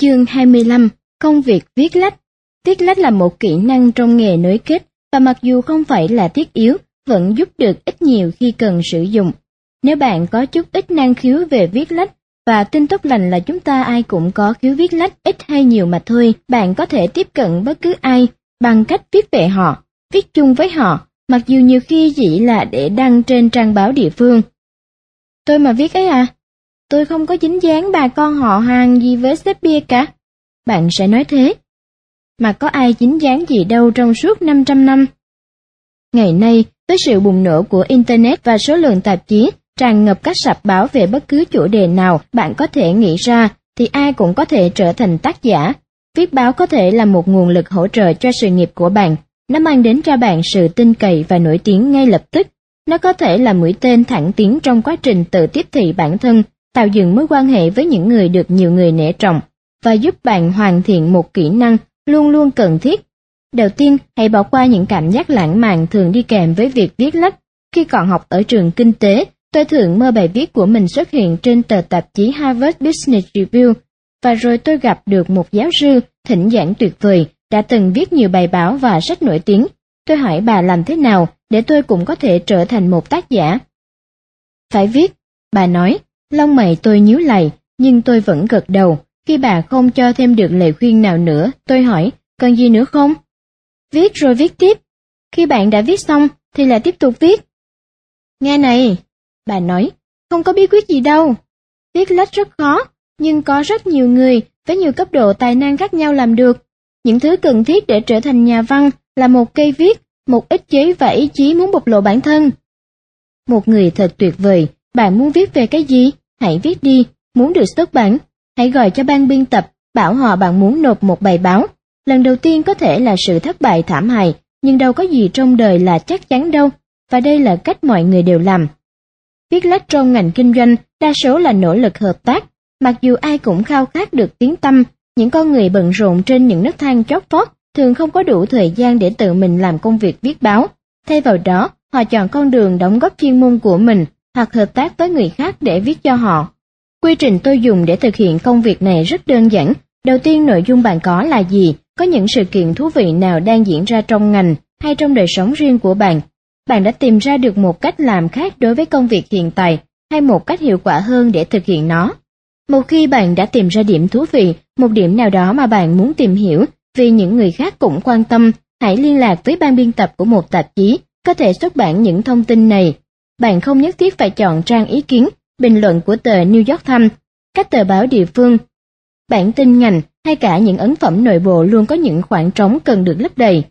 Chương 25. Công việc viết lách. Viết lách là một kỹ năng trong nghề nối kết và mặc dù không phải là thiết yếu, vẫn giúp được ít nhiều khi cần sử dụng. Nếu bạn có chút ít năng khiếu về viết lách, và tin tốt lành là chúng ta ai cũng có khiếu viết lách ít hay nhiều mà thôi, bạn có thể tiếp cận bất cứ ai bằng cách viết về họ, viết chung với họ, mặc dù nhiều khi chỉ là để đăng trên trang báo địa phương. Tôi mà viết ấy à? Tôi không có dính dáng bà con họ hàng gì với sếp bia cả. Bạn sẽ nói thế. Mà có ai dính dáng gì đâu trong suốt 500 năm. Ngày nay, với sự bùng nổ của Internet và số lượng tạp chí tràn ngập các sạp báo về bất cứ chủ đề nào bạn có thể nghĩ ra, thì ai cũng có thể trở thành tác giả. Viết báo có thể là một nguồn lực hỗ trợ cho sự nghiệp của bạn. Nó mang đến cho bạn sự tin cậy và nổi tiếng ngay lập tức. Nó có thể là mũi tên thẳng tiến trong quá trình tự tiếp thị bản thân, tạo dựng mối quan hệ với những người được nhiều người nể trọng, và giúp bạn hoàn thiện một kỹ năng luôn luôn cần thiết. Đầu tiên, hãy bỏ qua những cảm giác lãng mạn thường đi kèm với việc viết lách. Khi còn học ở trường kinh tế, tôi thường mơ bài viết của mình xuất hiện trên tờ tạp chí Harvard Business Review, và rồi tôi gặp được một giáo sư thỉnh giảng tuyệt vời, đã từng viết nhiều bài báo và sách nổi tiếng. Tôi hỏi bà làm thế nào để tôi cũng có thể trở thành một tác giả. Phải viết, bà nói. Lông mày tôi nhíu lại, nhưng tôi vẫn gật đầu. Khi bà không cho thêm được lời khuyên nào nữa, tôi hỏi, còn gì nữa không? Viết rồi viết tiếp. Khi bạn đã viết xong, thì lại tiếp tục viết. Nghe này, bà nói, không có bí quyết gì đâu. Viết lách rất khó, nhưng có rất nhiều người với nhiều cấp độ tài năng khác nhau làm được. Những thứ cần thiết để trở thành nhà văn là một cây viết, một ích chế và ý chí muốn bộc lộ bản thân. Một người thật tuyệt vời, bạn muốn viết về cái gì? Hãy viết đi, muốn được xuất bản. Hãy gọi cho ban biên tập, bảo họ bạn muốn nộp một bài báo. Lần đầu tiên có thể là sự thất bại thảm hại, nhưng đâu có gì trong đời là chắc chắn đâu, và đây là cách mọi người đều làm. Viết lách trong ngành kinh doanh đa số là nỗ lực hợp tác, mặc dù ai cũng khao khát được tiếng tăm, những con người bận rộn trên những nấc thang chót vót thường không có đủ thời gian để tự mình làm công việc viết báo. Thay vào đó, họ chọn con đường đóng góp chuyên môn của mình hoặc hợp tác với người khác để viết cho họ. Quy trình tôi dùng để thực hiện công việc này rất đơn giản. Đầu tiên, nội dung bạn có là gì? Có những sự kiện thú vị nào đang diễn ra trong ngành hay trong đời sống riêng của bạn? Bạn đã tìm ra được một cách làm khác đối với công việc hiện tại hay một cách hiệu quả hơn để thực hiện nó? Một khi bạn đã tìm ra điểm thú vị, một điểm nào đó mà bạn muốn tìm hiểu vì những người khác cũng quan tâm, hãy liên lạc với ban biên tập của một tạp chí, có thể xuất bản những thông tin này. Bạn không nhất thiết phải chọn trang ý kiến, bình luận của tờ New York Times, các tờ báo địa phương, bản tin ngành hay cả những ấn phẩm nội bộ luôn có những khoảng trống cần được lấp đầy.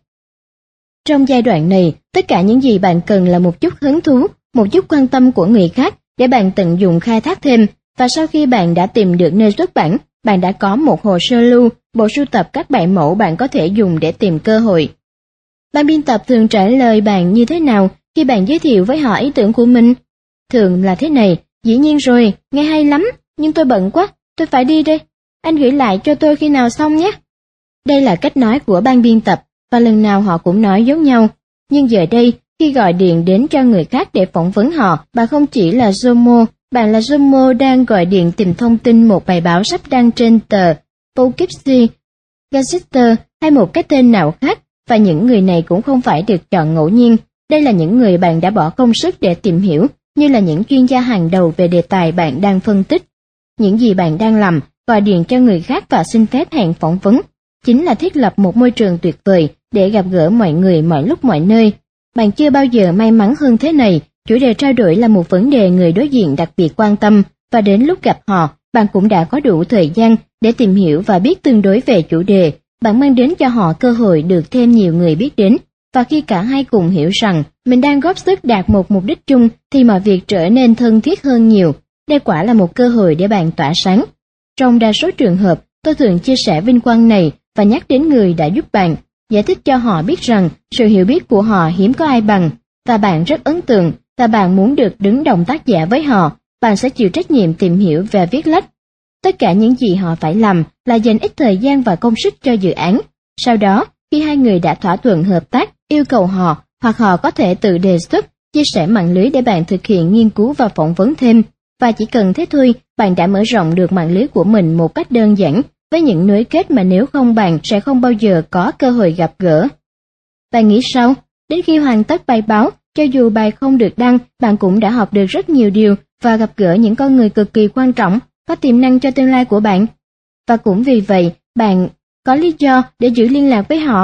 Trong giai đoạn này, tất cả những gì bạn cần là một chút hứng thú, một chút quan tâm của người khác để bạn tận dụng khai thác thêm, và sau khi bạn đã tìm được nơi xuất bản, bạn đã có một hồ sơ lưu, bộ sưu tập các bản mẫu bạn có thể dùng để tìm cơ hội. Ban biên tập thường trả lời bạn như thế nào khi bạn giới thiệu với họ ý tưởng của mình? Thường là thế này, dĩ nhiên rồi, nghe hay lắm, nhưng tôi bận quá, tôi phải đi đây. Anh gửi lại cho tôi khi nào xong nhé. Đây là cách nói của ban biên tập, và lần nào họ cũng nói giống nhau. Nhưng giờ đây, khi gọi điện đến cho người khác để phỏng vấn họ, bạn không chỉ là Jomo, bạn là Jomo đang gọi điện tìm thông tin một bài báo sắp đăng trên tờ Poughkeepsie Gazette hay một cái tên nào khác, và những người này cũng không phải được chọn ngẫu nhiên. Đây là những người bạn đã bỏ công sức để tìm hiểu, như là những chuyên gia hàng đầu về đề tài bạn đang phân tích. Những gì bạn đang làm, gọi điện cho người khác và xin phép hẹn phỏng vấn, chính là thiết lập một môi trường tuyệt vời để gặp gỡ mọi người mọi lúc mọi nơi. Bạn chưa bao giờ may mắn hơn thế này, chủ đề trao đổi là một vấn đề người đối diện đặc biệt quan tâm, và đến lúc gặp họ, bạn cũng đã có đủ thời gian để tìm hiểu và biết tương đối về chủ đề. Bạn mang đến cho họ cơ hội được thêm nhiều người biết đến, và khi cả hai cùng hiểu rằng mình đang góp sức đạt một mục đích chung thì mọi việc trở nên thân thiết hơn nhiều. Đây quả là một cơ hội để bạn tỏa sáng. Trong đa số trường hợp, tôi thường chia sẻ vinh quang này và nhắc đến người đã giúp bạn, giải thích cho họ biết rằng sự hiểu biết của họ hiếm có ai bằng, và bạn rất ấn tượng, và bạn muốn được đứng đồng tác giả với họ. Bạn sẽ chịu trách nhiệm tìm hiểu và viết lách. Tất cả những gì họ phải làm là dành ít thời gian và công sức cho dự án. Sau đó, khi hai người đã thỏa thuận hợp tác, yêu cầu họ, hoặc họ có thể tự đề xuất, chia sẻ mạng lưới để bạn thực hiện nghiên cứu và phỏng vấn thêm. Và chỉ cần thế thôi, bạn đã mở rộng được mạng lưới của mình một cách đơn giản, với những nối kết mà nếu không bạn sẽ không bao giờ có cơ hội gặp gỡ. Bạn nghĩ sao? Đến khi hoàn tất bài báo, cho dù bài không được đăng, bạn cũng đã học được rất nhiều điều và gặp gỡ những con người cực kỳ quan trọng, có tiềm năng cho tương lai của bạn. Và cũng vì vậy, bạn có lý do để giữ liên lạc với họ.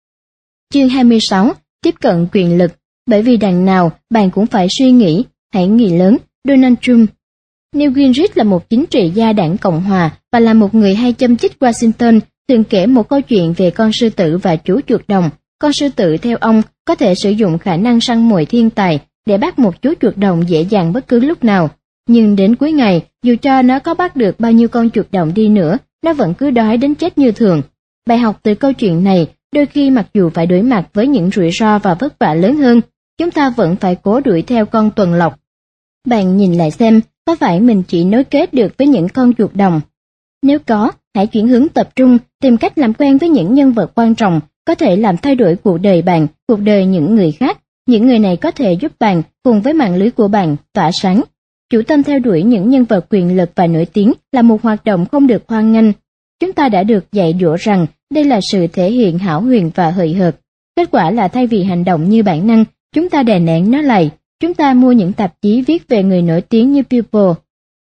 Chương 26. Tiếp cận quyền lực. Bởi vì đằng nào bạn cũng phải suy nghĩ, hãy nghĩ lớn. Donald Trump. Newt Gingrich là một chính trị gia đảng Cộng hòa và là một người hay châm chích Washington, thường kể một câu chuyện về con sư tử và chú chuột đồng. Con sư tử theo ông có thể sử dụng khả năng săn mồi thiên tài để bắt một chú chuột đồng dễ dàng bất cứ lúc nào. Nhưng đến cuối ngày, dù cho nó có bắt được bao nhiêu con chuột đồng đi nữa, nó vẫn cứ đói đến chết như thường. Bài học từ câu chuyện này, đôi khi mặc dù phải đối mặt với những rủi ro và vất vả lớn hơn, chúng ta vẫn phải cố đuổi theo con tuần lộc. Bạn nhìn lại xem, có phải mình chỉ nối kết được với những con chuột đồng? Nếu có, hãy chuyển hướng tập trung, tìm cách làm quen với những nhân vật quan trọng, có thể làm thay đổi cuộc đời bạn, cuộc đời những người khác. Những người này có thể giúp bạn, cùng với mạng lưới của bạn, tỏa sáng. Chủ tâm theo đuổi những nhân vật quyền lực và nổi tiếng là một hoạt động không được hoan nghênh. Chúng ta đã được dạy dỗ rằng đây là sự thể hiện hão huyền và hời hợt. Kết quả là thay vì hành động như bản năng, chúng ta đè nén nó lại. Chúng ta mua những tạp chí viết về người nổi tiếng như People,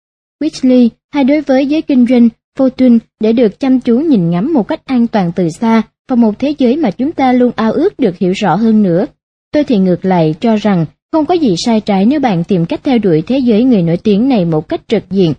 Weekly hay đối với giới kinh doanh, Fortune để được chăm chú nhìn ngắm một cách an toàn từ xa vào một thế giới mà chúng ta luôn ao ước được hiểu rõ hơn nữa. Tôi thì ngược lại cho rằng không có gì sai trái nếu bạn tìm cách theo đuổi thế giới người nổi tiếng này một cách trực diện.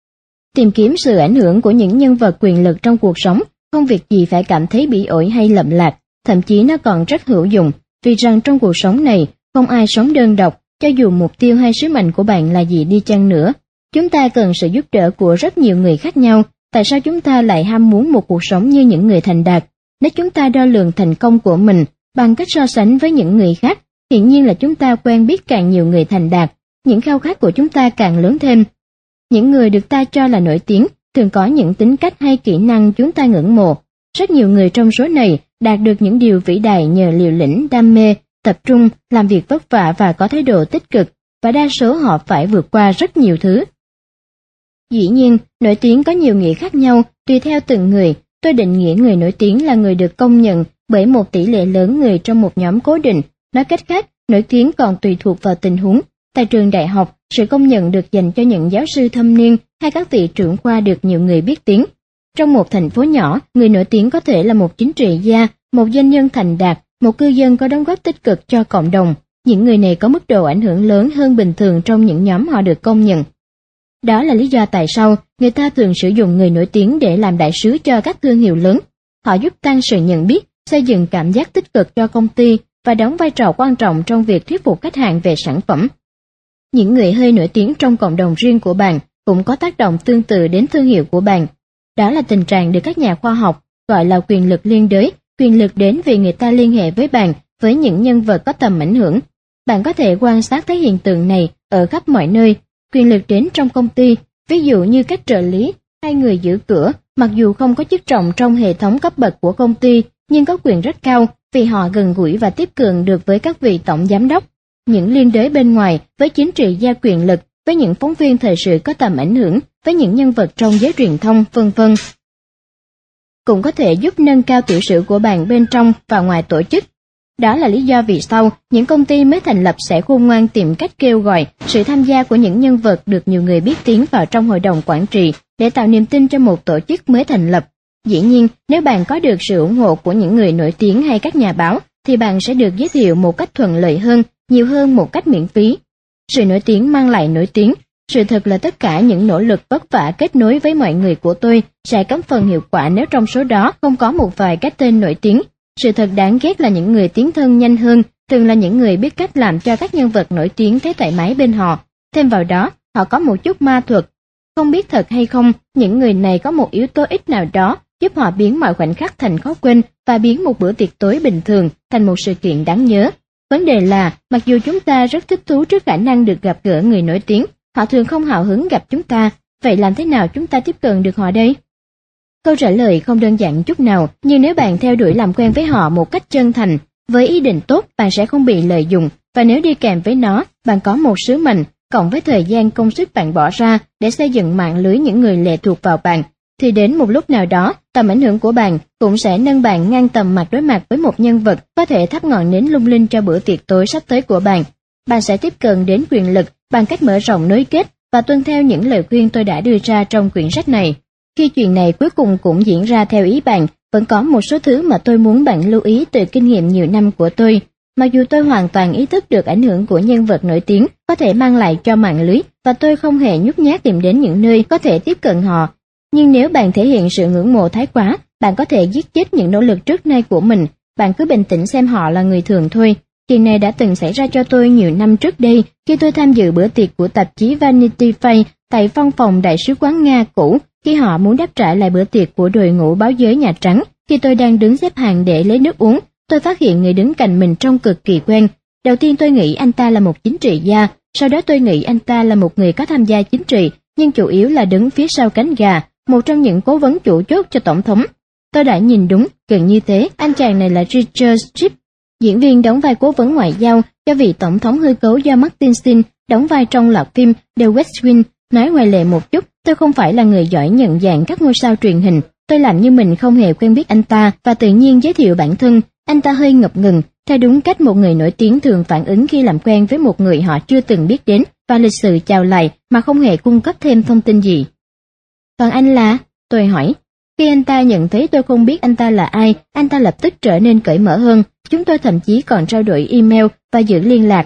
Tìm kiếm sự ảnh hưởng của những nhân vật quyền lực trong cuộc sống, không việc gì phải cảm thấy bỉ ổi hay lậm lạc, thậm chí nó còn rất hữu dụng, vì rằng trong cuộc sống này, không ai sống đơn độc, cho dù mục tiêu hay sứ mệnh của bạn là gì đi chăng nữa. Chúng ta cần sự giúp đỡ của rất nhiều người khác nhau, tại sao chúng ta lại ham muốn một cuộc sống như những người thành đạt? Nếu chúng ta đo lường thành công của mình bằng cách so sánh với những người khác, hiển nhiên là chúng ta quen biết càng nhiều người thành đạt, những khao khát của chúng ta càng lớn thêm. Những người được ta cho là nổi tiếng thường có những tính cách hay kỹ năng chúng ta ngưỡng mộ. Rất nhiều người trong số này đạt được những điều vĩ đại nhờ liều lĩnh, đam mê, tập trung, làm việc vất vả và có thái độ tích cực, và đa số họ phải vượt qua rất nhiều thứ. Dĩ nhiên, nổi tiếng có nhiều nghĩa khác nhau, tùy theo từng người. Tôi định nghĩa người nổi tiếng là người được công nhận bởi một tỷ lệ lớn người trong một nhóm cố định. Nói cách khác, nổi tiếng còn tùy thuộc vào tình huống. Tại trường đại học, sự công nhận được dành cho những giáo sư thâm niên hay các vị trưởng khoa được nhiều người biết tiếng. Trong một thành phố nhỏ, người nổi tiếng có thể là một chính trị gia, một doanh nhân thành đạt, một cư dân có đóng góp tích cực cho cộng đồng. Những người này có mức độ ảnh hưởng lớn hơn bình thường trong những nhóm họ được công nhận. Đó là lý do tại sao người ta thường sử dụng người nổi tiếng để làm đại sứ cho các thương hiệu lớn. Họ giúp tăng sự nhận biết, xây dựng cảm giác tích cực cho công ty và đóng vai trò quan trọng trong việc thuyết phục khách hàng về sản phẩm. Những người hơi nổi tiếng trong cộng đồng riêng của bạn cũng có tác động tương tự đến thương hiệu của bạn. Đó là tình trạng được các nhà khoa học gọi là quyền lực liên đới. Quyền lực đến vì người ta liên hệ với bạn với những nhân vật có tầm ảnh hưởng. Bạn có thể quan sát thấy hiện tượng này ở khắp mọi nơi. Quyền lực đến trong công ty, ví dụ như các trợ lý hay người giữ cửa, mặc dù không có chức trọng trong hệ thống cấp bậc của công ty, nhưng có quyền rất cao vì họ gần gũi và tiếp cận được với các vị tổng giám đốc. Những liên đới bên ngoài với chính trị gia quyền lực, với những phóng viên thời sự có tầm ảnh hưởng, với những nhân vật trong giới truyền thông, v.v. cũng có thể giúp nâng cao tiểu sử của bạn bên trong và ngoài tổ chức. Đó là lý do vì sao những công ty mới thành lập sẽ khôn ngoan tìm cách kêu gọi sự tham gia của những nhân vật được nhiều người biết tiếng vào trong hội đồng quản trị để tạo niềm tin cho một tổ chức mới thành lập. Dĩ nhiên, nếu bạn có được sự ủng hộ của những người nổi tiếng hay các nhà báo, thì bạn sẽ được giới thiệu một cách thuận lợi hơn, nhiều hơn một cách miễn phí. Sự nổi tiếng mang lại nổi tiếng. Sự thật là tất cả những nỗ lực vất vả kết nối với mọi người của tôi sẽ kém phần hiệu quả nếu trong số đó không có một vài cái tên nổi tiếng. Sự thật đáng ghét là những người tiến thân nhanh hơn thường là những người biết cách làm cho các nhân vật nổi tiếng thấy thoải mái bên họ. Thêm vào đó, họ có một chút ma thuật. Không biết thật hay không, những người này có một yếu tố ích nào đó giúp họ biến mọi khoảnh khắc thành khó quên và biến một bữa tiệc tối bình thường thành một sự kiện đáng nhớ. Vấn đề là, mặc dù chúng ta rất thích thú trước khả năng được gặp gỡ người nổi tiếng, họ thường không hào hứng gặp chúng ta. Vậy làm thế nào chúng ta tiếp cận được họ đây? Câu trả lời không đơn giản chút nào, nhưng nếu bạn theo đuổi làm quen với họ một cách chân thành, với ý định tốt, bạn sẽ không bị lợi dụng, và nếu đi kèm với nó, bạn có một sứ mệnh, cộng với thời gian công sức bạn bỏ ra để xây dựng mạng lưới những người lệ thuộc vào bạn, thì đến một lúc nào đó, tầm ảnh hưởng của bạn cũng sẽ nâng bạn ngang tầm mặt đối mặt với một nhân vật có thể thắp ngọn nến lung linh cho bữa tiệc tối sắp tới của bạn. Bạn sẽ tiếp cận đến quyền lực bằng cách mở rộng nối kết và tuân theo những lời khuyên tôi đã đưa ra trong quyển sách này. Khi chuyện này cuối cùng cũng diễn ra theo ý bạn, vẫn có một số thứ mà tôi muốn bạn lưu ý từ kinh nghiệm nhiều năm của tôi. Mặc dù tôi hoàn toàn ý thức được ảnh hưởng của nhân vật nổi tiếng có thể mang lại cho mạng lưới và tôi không hề nhút nhát tìm đến những nơi có thể tiếp cận họ, nhưng nếu bạn thể hiện sự ngưỡng mộ thái quá, bạn có thể giết chết những nỗ lực trước nay của mình. Bạn cứ bình tĩnh xem họ là người thường thôi. Chuyện này đã từng xảy ra cho tôi nhiều năm trước đây khi tôi tham dự bữa tiệc của tạp chí Vanity Fair tại văn phòng Đại sứ quán Nga cũ khi họ muốn đáp trả lại bữa tiệc của đội ngũ báo giới Nhà Trắng. Khi tôi đang đứng xếp hàng để lấy nước uống, tôi phát hiện người đứng cạnh mình trông cực kỳ quen. Đầu tiên tôi nghĩ anh ta là một chính trị gia, sau đó tôi nghĩ anh ta là một người có tham gia chính trị, nhưng chủ yếu là đứng phía sau cánh gà, một trong những cố vấn chủ chốt cho tổng thống. Tôi đã nhìn đúng, gần như thế, anh chàng này là Richard Chip, diễn viên đóng vai cố vấn ngoại giao cho vị tổng thống hư cấu do Martin Sheen đóng vai trong loạt phim The West Wing. Nói ngoài lệ một chút, tôi không phải là người giỏi nhận dạng các ngôi sao truyền hình. Tôi làm như mình không hề quen biết anh ta và tự nhiên giới thiệu bản thân. Anh ta hơi ngập ngừng, theo đúng cách một người nổi tiếng thường phản ứng khi làm quen với một người họ chưa từng biết đến, và lịch sự chào lại mà không hề cung cấp thêm thông tin gì. Còn anh là? Tôi hỏi. Khi anh ta nhận thấy tôi không biết anh ta là ai, anh ta lập tức trở nên cởi mở hơn. Chúng tôi thậm chí còn trao đổi email và giữ liên lạc.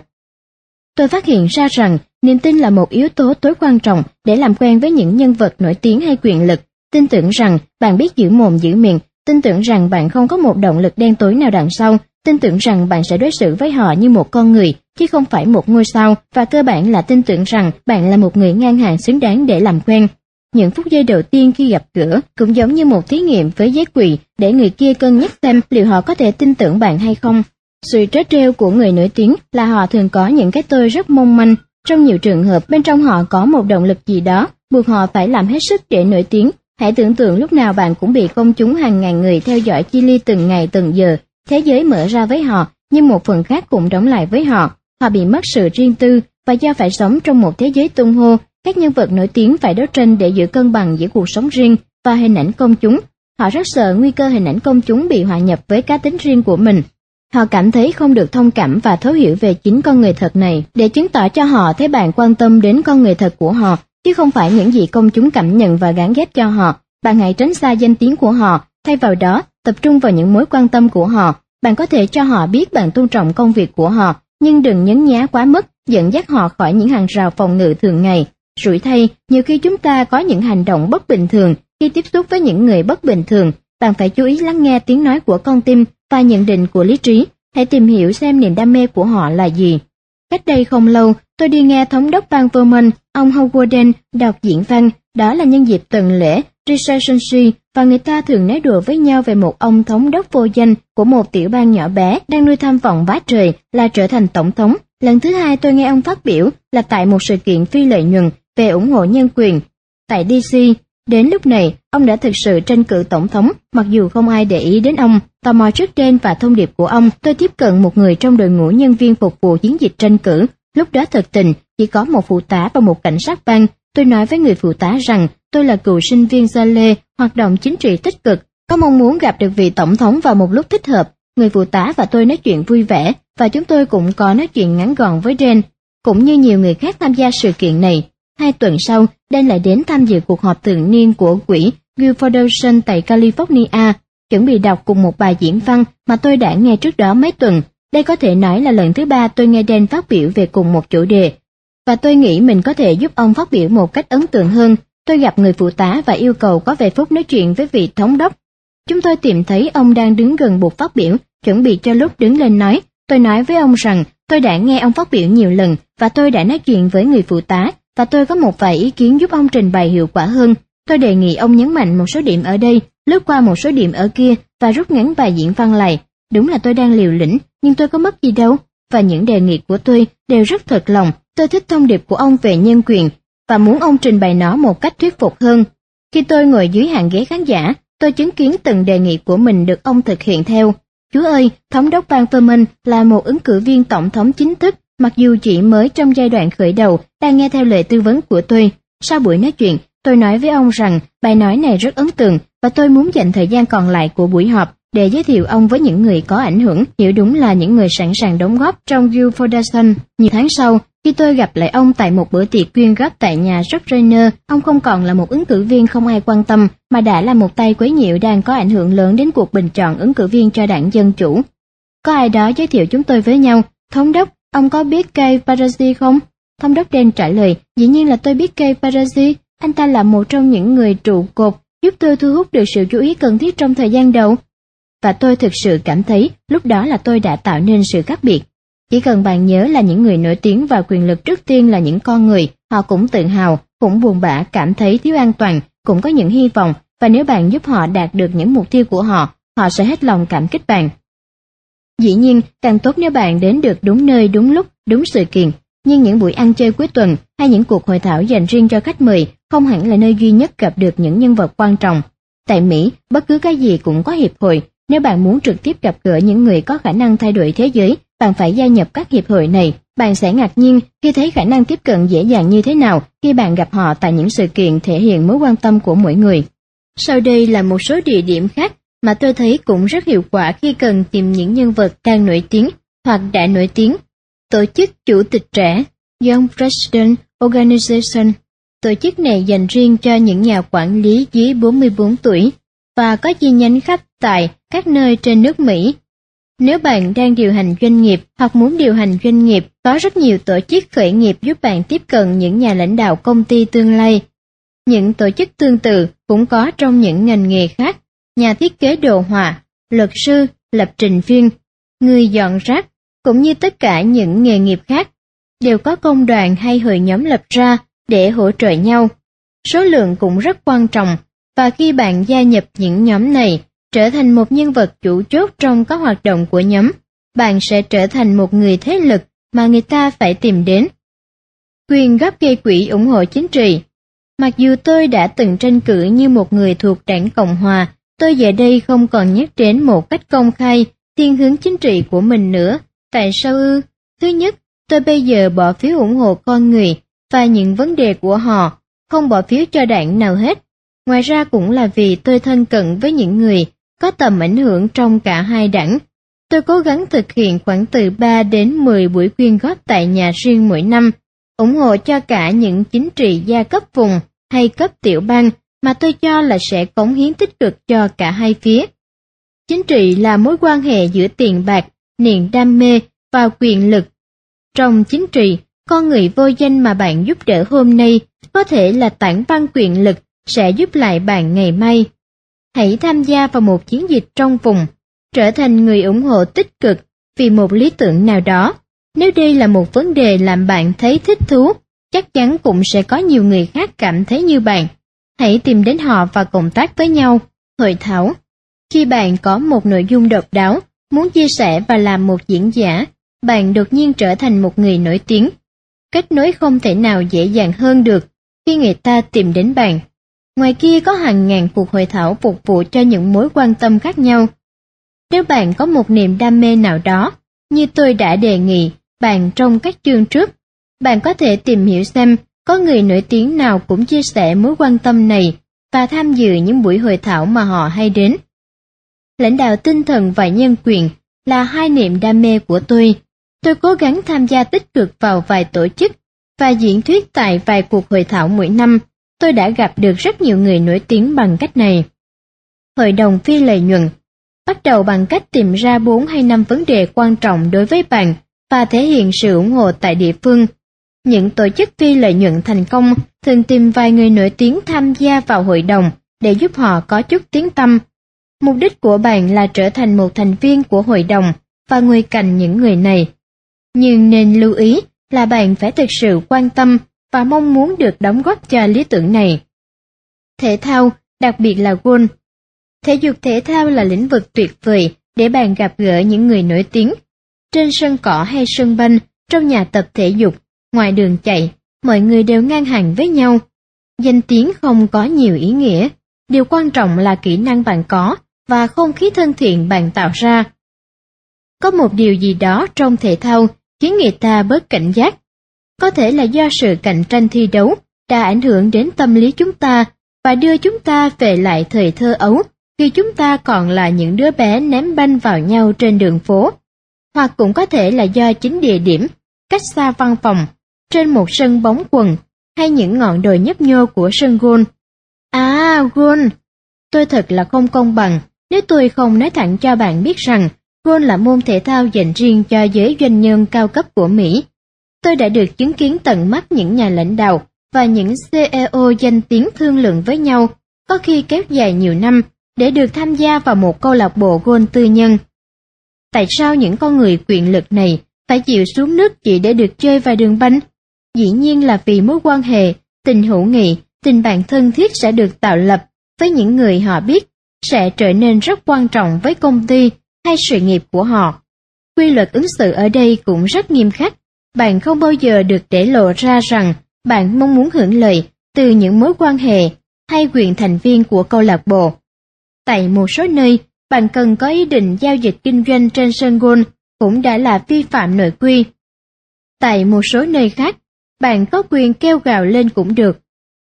Tôi phát hiện ra rằng niềm tin là một yếu tố tối quan trọng để làm quen với những nhân vật nổi tiếng hay quyền lực. Tin tưởng rằng bạn biết giữ mồm giữ miệng, tin tưởng rằng bạn không có một động lực đen tối nào đằng sau, tin tưởng rằng bạn sẽ đối xử với họ như một con người, chứ không phải một ngôi sao, và cơ bản là tin tưởng rằng bạn là một người ngang hàng xứng đáng để làm quen. Những phút giây đầu tiên khi gặp gỡ cũng giống như một thí nghiệm với giấy quỳ để người kia cân nhắc xem liệu họ có thể tin tưởng bạn hay không. Sự trớ trêu của người nổi tiếng là họ thường có những cái tôi rất mong manh. Trong nhiều trường hợp, bên trong họ có một động lực gì đó, buộc họ phải làm hết sức để nổi tiếng. Hãy tưởng tượng lúc nào bạn cũng bị công chúng hàng ngàn người theo dõi chi li từng ngày từng giờ. Thế giới mở ra với họ, nhưng một phần khác cũng đóng lại với họ. Họ bị mất sự riêng tư, và do phải sống trong một thế giới tung hô, các nhân vật nổi tiếng phải đấu tranh để giữ cân bằng giữa cuộc sống riêng và hình ảnh công chúng. Họ rất sợ nguy cơ hình ảnh công chúng bị hòa nhập với cá tính riêng của mình. Họ cảm thấy không được thông cảm và thấu hiểu về chính con người thật này. Để chứng tỏ cho họ thấy bạn quan tâm đến con người thật của họ, chứ không phải những gì công chúng cảm nhận và gán ghép cho họ, bạn hãy tránh xa danh tiếng của họ, thay vào đó tập trung vào những mối quan tâm của họ. Bạn có thể cho họ biết bạn tôn trọng công việc của họ, nhưng đừng nhấn nhá quá mức, dẫn dắt họ khỏi những hàng rào phòng ngự thường ngày. Rủi thay, nhiều khi chúng ta có những hành động bất bình thường khi tiếp xúc với những người bất bình thường. Bạn phải chú ý lắng nghe tiếng nói của con tim và nhận định của lý trí. Hãy tìm hiểu xem niềm đam mê của họ là gì. Cách đây không lâu, tôi đi nghe thống đốc bang Vermont, ông Howard đọc diễn văn. Đó là nhân dịp tuần lễ Regency, và người ta thường nói đùa với nhau về một ông thống đốc vô danh của một tiểu bang nhỏ bé đang nuôi tham vọng vá trời là trở thành tổng thống. Lần thứ hai tôi nghe ông phát biểu là tại một sự kiện phi lợi nhuận về ủng hộ nhân quyền tại DC. Đến lúc này, ông đã thực sự tranh cử tổng thống, mặc dù không ai để ý đến ông. Tò mò trước trên và thông điệp của ông, tôi tiếp cận một người trong đội ngũ nhân viên phục vụ chiến dịch tranh cử. Lúc đó thật tình, chỉ có một phụ tá và một cảnh sát bang. Tôi nói với người phụ tá rằng tôi là cựu sinh viên Yale, hoạt động chính trị tích cực, có mong muốn gặp được vị tổng thống vào một lúc thích hợp. Người phụ tá và tôi nói chuyện vui vẻ, và chúng tôi cũng có nói chuyện ngắn gọn với Dan, cũng như nhiều người khác tham gia sự kiện này. 2 tuần sau, Dan lại đến tham dự cuộc họp thường niên của quỹ Guild Foundation tại California, chuẩn bị đọc cùng một bài diễn văn mà tôi đã nghe trước đó mấy tuần. Đây có thể nói là lần thứ 3 tôi nghe Dan phát biểu về cùng một chủ đề, và tôi nghĩ mình có thể giúp ông phát biểu một cách ấn tượng hơn. Tôi gặp người phụ tá và yêu cầu có vài phút nói chuyện với vị thống đốc. Chúng tôi tìm thấy ông đang đứng gần bục phát biểu, chuẩn bị cho lúc đứng lên nói. Tôi nói với ông rằng tôi đã nghe ông phát biểu nhiều lần và tôi đã nói chuyện với người phụ tá, và tôi có một vài ý kiến giúp ông trình bày hiệu quả hơn. Tôi đề nghị ông nhấn mạnh một số điểm ở đây, lướt qua một số điểm ở kia và rút ngắn bài diễn văn lại. Đúng là tôi đang liều lĩnh, nhưng tôi có mất gì đâu, và những đề nghị của tôi đều rất thật lòng. Tôi thích thông điệp của ông về nhân quyền và muốn ông trình bày nó một cách thuyết phục hơn. Khi tôi ngồi dưới hàng ghế khán giả, tôi chứng kiến từng đề nghị của mình được ông thực hiện theo. Chúa ơi, thống đốc bang Vermont là một ứng cử viên tổng thống chính thức, mặc dù chỉ mới trong giai đoạn khởi đầu, đang nghe theo lời tư vấn của tôi. Sau buổi nói chuyện, Tôi nói với ông rằng bài nói này rất ấn tượng và tôi muốn dành thời gian còn lại của buổi họp để giới thiệu ông với những người có ảnh hưởng, hiểu đúng là những người sẵn sàng đóng góp trong Guild Foundation. Nhiều tháng sau, khi tôi gặp lại ông tại một bữa tiệc quyên góp tại nhà George Rainer, ông không còn là một ứng cử viên không ai quan tâm, mà đã là một tay quấy nhiễu đang có ảnh hưởng lớn đến cuộc bình chọn ứng cử viên cho đảng Dân Chủ. Có ai đó giới thiệu chúng tôi với nhau. Thống đốc, ông có biết Guy Paradis không? Thống đốc đen trả lời, dĩ nhiên là tôi biết Guy Paradis, anh ta là một trong những người trụ cột giúp tôi thu hút được sự chú ý cần thiết trong thời gian đầu. Và tôi thực sự cảm thấy lúc đó là tôi đã tạo nên sự khác biệt. Chỉ cần bạn nhớ là những người nổi tiếng và quyền lực trước tiên là những con người, họ cũng tự hào, cũng buồn bã, cảm thấy thiếu an toàn, cũng có những hy vọng, và nếu bạn giúp họ đạt được những mục tiêu của họ, họ sẽ hết lòng cảm kích bạn. Dĩ nhiên, càng tốt nếu bạn đến được đúng nơi, đúng lúc, đúng sự kiện, nhưng những buổi ăn chơi cuối tuần hay những cuộc hội thảo dành riêng cho khách mời không hẳn là nơi duy nhất gặp được những nhân vật quan trọng. Tại Mỹ, bất cứ cái gì cũng có hiệp hội. Nếu bạn muốn trực tiếp gặp gỡ những người có khả năng thay đổi thế giới, bạn phải gia nhập các hiệp hội này. Bạn sẽ ngạc nhiên khi thấy khả năng tiếp cận dễ dàng như thế nào khi bạn gặp họ tại những sự kiện thể hiện mối quan tâm của mỗi người. Sau đây là một số địa điểm khác mà tôi thấy cũng rất hiệu quả khi cần tìm những nhân vật đang nổi tiếng hoặc đã nổi tiếng. Tổ chức Chủ tịch trẻ Young President Organization. Tổ chức này dành riêng cho những nhà quản lý dưới 44 tuổi và có chi nhánh khắp tại các nơi trên nước Mỹ. Nếu bạn đang điều hành doanh nghiệp hoặc muốn điều hành doanh nghiệp, có rất nhiều tổ chức khởi nghiệp giúp bạn tiếp cận những nhà lãnh đạo công ty tương lai. Những tổ chức tương tự cũng có trong những ngành nghề khác, nhà thiết kế đồ họa, luật sư, lập trình viên, người dọn rác, cũng như tất cả những nghề nghiệp khác, đều có công đoàn hay hội nhóm lập ra để hỗ trợ nhau. Số lượng cũng rất quan trọng, và khi bạn gia nhập những nhóm này, trở thành một nhân vật chủ chốt trong các hoạt động của nhóm, bạn sẽ trở thành một người thế lực mà người ta phải tìm đến. Quyên góp gây quỹ ủng hộ chính trị. Mặc dù tôi đã từng tranh cử như một người thuộc đảng Cộng Hòa, tôi giờ đây không còn nhắc đến một cách công khai thiên hướng chính trị của mình nữa. Tại sao ư? Thứ nhất, tôi bây giờ bỏ phiếu ủng hộ con người và những vấn đề của họ, không bỏ phiếu cho đảng nào hết. Ngoài ra cũng là vì tôi thân cận với những người có tầm ảnh hưởng trong cả hai đảng. Tôi cố gắng thực hiện khoảng từ 3 đến 10 buổi quyên góp tại nhà riêng mỗi năm, ủng hộ cho cả những chính trị gia cấp vùng hay cấp tiểu bang mà tôi cho là sẽ cống hiến tích cực cho cả hai phía. Chính trị là mối quan hệ giữa tiền bạc, niềm đam mê và quyền lực. Trong chính trị, con người vô danh mà bạn giúp đỡ hôm nay có thể là tảng băng quyền lực sẽ giúp lại bạn ngày mai. Hãy tham gia vào một chiến dịch trong vùng, trở thành người ủng hộ tích cực vì một lý tưởng nào đó. Nếu đây là một vấn đề làm bạn thấy thích thú, chắc chắn cũng sẽ có nhiều người khác cảm thấy như bạn. Hãy tìm đến họ và cộng tác với nhau. Hội thảo. Khi bạn có một nội dung độc đáo, muốn chia sẻ và làm một diễn giả, bạn đột nhiên trở thành một người nổi tiếng. Kết nối không thể nào dễ dàng hơn được khi người ta tìm đến bạn. Ngoài kia có hàng ngàn cuộc hội thảo phục vụ cho những mối quan tâm khác nhau. Nếu bạn có một niềm đam mê nào đó, như tôi đã đề nghị bạn trong các chương trước, bạn có thể tìm hiểu xem có người nổi tiếng nào cũng chia sẻ mối quan tâm này và tham dự những buổi hội thảo mà họ hay đến. Lãnh đạo tinh thần và nhân quyền là hai niềm đam mê của tôi. Tôi cố gắng tham gia tích cực vào vài tổ chức và diễn thuyết tại vài cuộc hội thảo mỗi năm. Tôi đã gặp được rất nhiều người nổi tiếng bằng cách này. Hội đồng phi lợi nhuận. Bắt đầu bằng cách tìm ra 4 hay 5 vấn đề quan trọng đối với bạn và thể hiện sự ủng hộ tại địa phương. Những tổ chức phi lợi nhuận thành công thường tìm vài người nổi tiếng tham gia vào hội đồng để giúp họ có chút tiếng tăm. Mục đích của bạn là trở thành một thành viên của hội đồng và ngồi cạnh những người này. Nhưng nên lưu ý là bạn phải thực sự quan tâm và mong muốn được đóng góp cho lý tưởng này. Thể thao, đặc biệt là golf. Thể dục thể thao là lĩnh vực tuyệt vời để bạn gặp gỡ những người nổi tiếng. Trên sân cỏ hay sân banh, trong nhà tập thể dục, ngoài đường chạy, mọi người đều ngang hàng với nhau. Danh tiếng không có nhiều ý nghĩa, điều quan trọng là kỹ năng bạn có và không khí thân thiện bạn tạo ra. Có một điều gì đó trong thể thao khiến người ta bớt cảnh giác. Có thể là do sự cạnh tranh thi đấu, đã ảnh hưởng đến tâm lý chúng ta và đưa chúng ta về lại thời thơ ấu, khi chúng ta còn là những đứa bé ném banh vào nhau trên đường phố. Hoặc cũng có thể là do chính địa điểm, cách xa văn phòng, trên một sân bóng quần, hay những ngọn đồi nhấp nhô của sân golf. Golf! Tôi thật là không công bằng nếu tôi không nói thẳng cho bạn biết rằng golf là môn thể thao dành riêng cho giới doanh nhân cao cấp của Mỹ. Tôi đã được chứng kiến tận mắt những nhà lãnh đạo và những CEO danh tiếng thương lượng với nhau, có khi kéo dài nhiều năm, để được tham gia vào một câu lạc bộ golf tư nhân. Tại sao những con người quyền lực này phải chịu xuống nước chỉ để được chơi vài đường banh? Dĩ nhiên là vì mối quan hệ, tình hữu nghị, tình bạn thân thiết sẽ được tạo lập với những người họ biết sẽ trở nên rất quan trọng với công ty hay sự nghiệp của họ. Quy luật ứng xử ở đây cũng rất nghiêm khắc. Bạn không bao giờ được để lộ ra rằng bạn mong muốn hưởng lợi từ những mối quan hệ hay quyền thành viên của câu lạc bộ. Tại một số nơi, bạn cần có ý định giao dịch kinh doanh trên sân golf cũng đã là vi phạm nội quy. Tại một số nơi khác, bạn có quyền kêu gào lên cũng được.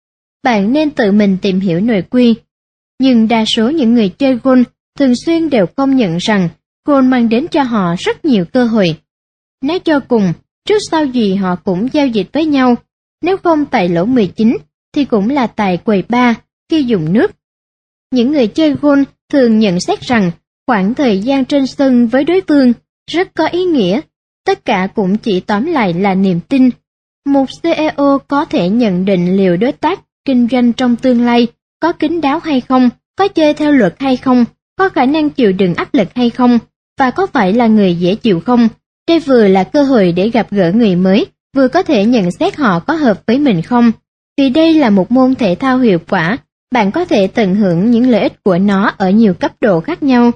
Bạn nên tự mình tìm hiểu nội quy. Nhưng đa số những người chơi golf thường xuyên đều công nhận rằng golf mang đến cho họ rất nhiều cơ hội. Nói cho cùng, trước sau gì họ cũng giao dịch với nhau, nếu không tại lỗ 19 thì cũng là tại quầy bar khi dùng nước. Những người chơi golf thường nhận xét rằng khoảng thời gian trên sân với đối phương rất có ý nghĩa, tất cả cũng chỉ tóm lại là niềm tin. Một CEO có thể nhận định liệu đối tác kinh doanh trong tương lai có kín đáo hay không, có chơi theo luật hay không, có khả năng chịu đựng áp lực hay không, và có phải là người dễ chịu không. Đây vừa là cơ hội để gặp gỡ người mới, vừa có thể nhận xét họ có hợp với mình không. Vì đây là một môn thể thao hiệu quả, bạn có thể tận hưởng những lợi ích của nó ở nhiều cấp độ khác nhau.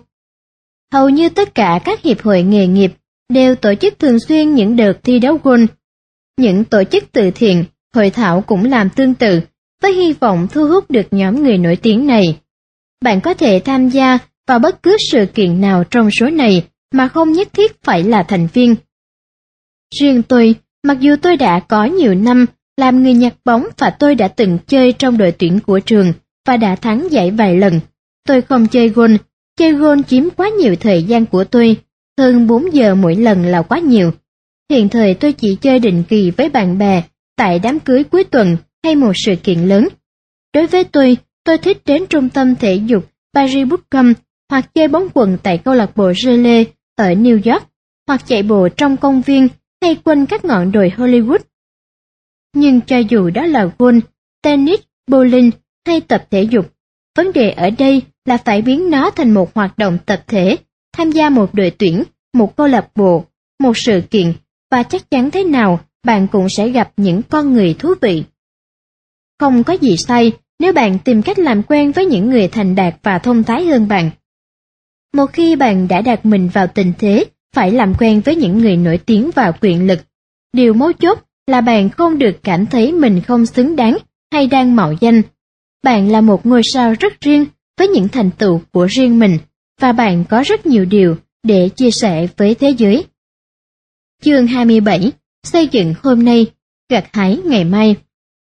Hầu như tất cả các hiệp hội nghề nghiệp đều tổ chức thường xuyên những đợt thi đấu golf. Những tổ chức từ thiện, hội thảo cũng làm tương tự, với hy vọng thu hút được nhóm người nổi tiếng này. Bạn có thể tham gia vào bất cứ sự kiện nào trong số này mà không nhất thiết phải là thành viên. Riêng tôi, mặc dù tôi đã có nhiều năm làm người nhặt bóng và tôi đã từng chơi trong đội tuyển của trường và đã thắng giải vài lần, tôi không chơi golf. Chơi golf chiếm quá nhiều thời gian của tôi, hơn 4 giờ mỗi lần là quá nhiều. Hiện thời tôi chỉ chơi định kỳ với bạn bè, tại đám cưới cuối tuần hay một sự kiện lớn. Đối với tôi thích đến trung tâm thể dục Paris Buckham, hoặc chơi bóng quần tại câu lạc bộ Relay ở New York, hoặc chạy bộ trong công viên hay quanh các ngọn đồi Hollywood. Nhưng cho dù đó là golf, tennis, bowling hay tập thể dục, vấn đề ở đây là phải biến nó thành một hoạt động tập thể, tham gia một đội tuyển, một câu lạc bộ, một sự kiện, và chắc chắn thế nào bạn cũng sẽ gặp những con người thú vị. Không có gì sai nếu bạn tìm cách làm quen với những người thành đạt và thông thái hơn bạn. Một khi bạn đã đặt mình vào tình thế phải làm quen với những người nổi tiếng và quyền lực, điều mấu chốt là bạn không được cảm thấy mình không xứng đáng hay đang mạo danh. Bạn là một ngôi sao rất riêng với những thành tựu của riêng mình, và bạn có rất nhiều điều để chia sẻ với thế giới. Chương 27. Xây dựng hôm nay, gặt hái ngày mai.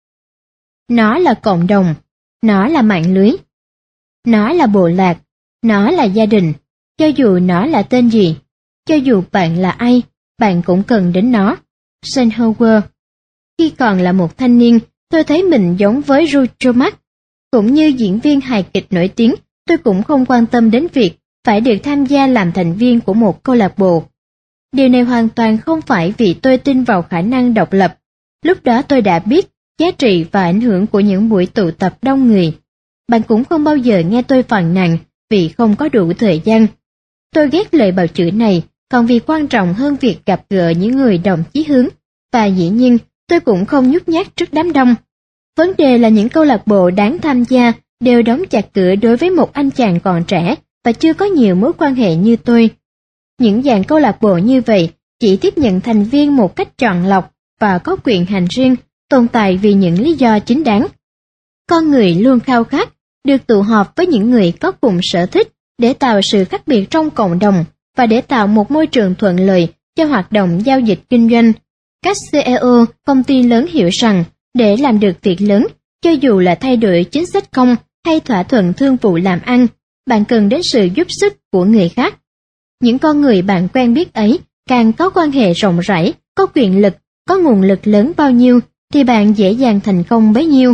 Nó là cộng đồng, nó là mạng lưới, nó là bộ lạc, nó là gia đình. Cho dù nó là tên gì, cho dù bạn là ai, bạn cũng cần đến nó. Eisenhower. Khi còn là một thanh niên, tôi thấy mình giống với Groucho Marx. Cũng như diễn viên hài kịch nổi tiếng, tôi cũng không quan tâm đến việc phải được tham gia làm thành viên của một câu lạc bộ. Điều này hoàn toàn không phải vì tôi tin vào khả năng độc lập. Lúc đó tôi đã biết giá trị và ảnh hưởng của những buổi tụ tập đông người. Bạn cũng không bao giờ nghe tôi phàn nàn vì không có đủ thời gian. Tôi ghét lời bào chữa này, còn vì quan trọng hơn việc gặp gỡ những người đồng chí hướng, và dĩ nhiên tôi cũng không nhút nhát trước đám đông. Vấn đề là những câu lạc bộ đáng tham gia đều đóng chặt cửa đối với một anh chàng còn trẻ và chưa có nhiều mối quan hệ như tôi. Những dạng câu lạc bộ như vậy chỉ tiếp nhận thành viên một cách chọn lọc và có quyền hành riêng, tồn tại vì những lý do chính đáng. Con người luôn khao khát được tụ họp với những người có cùng sở thích để tạo sự khác biệt trong cộng đồng và để tạo một môi trường thuận lợi cho hoạt động giao dịch kinh doanh. Các CEO, công ty lớn hiểu rằng Để làm được việc lớn, cho dù là thay đổi chính sách công hay thỏa thuận thương vụ làm ăn, bạn cần đến sự giúp sức của người khác. Những con người bạn quen biết ấy càng có quan hệ rộng rãi, có quyền lực, có nguồn lực lớn bao nhiêu, thì bạn dễ dàng thành công bấy nhiêu.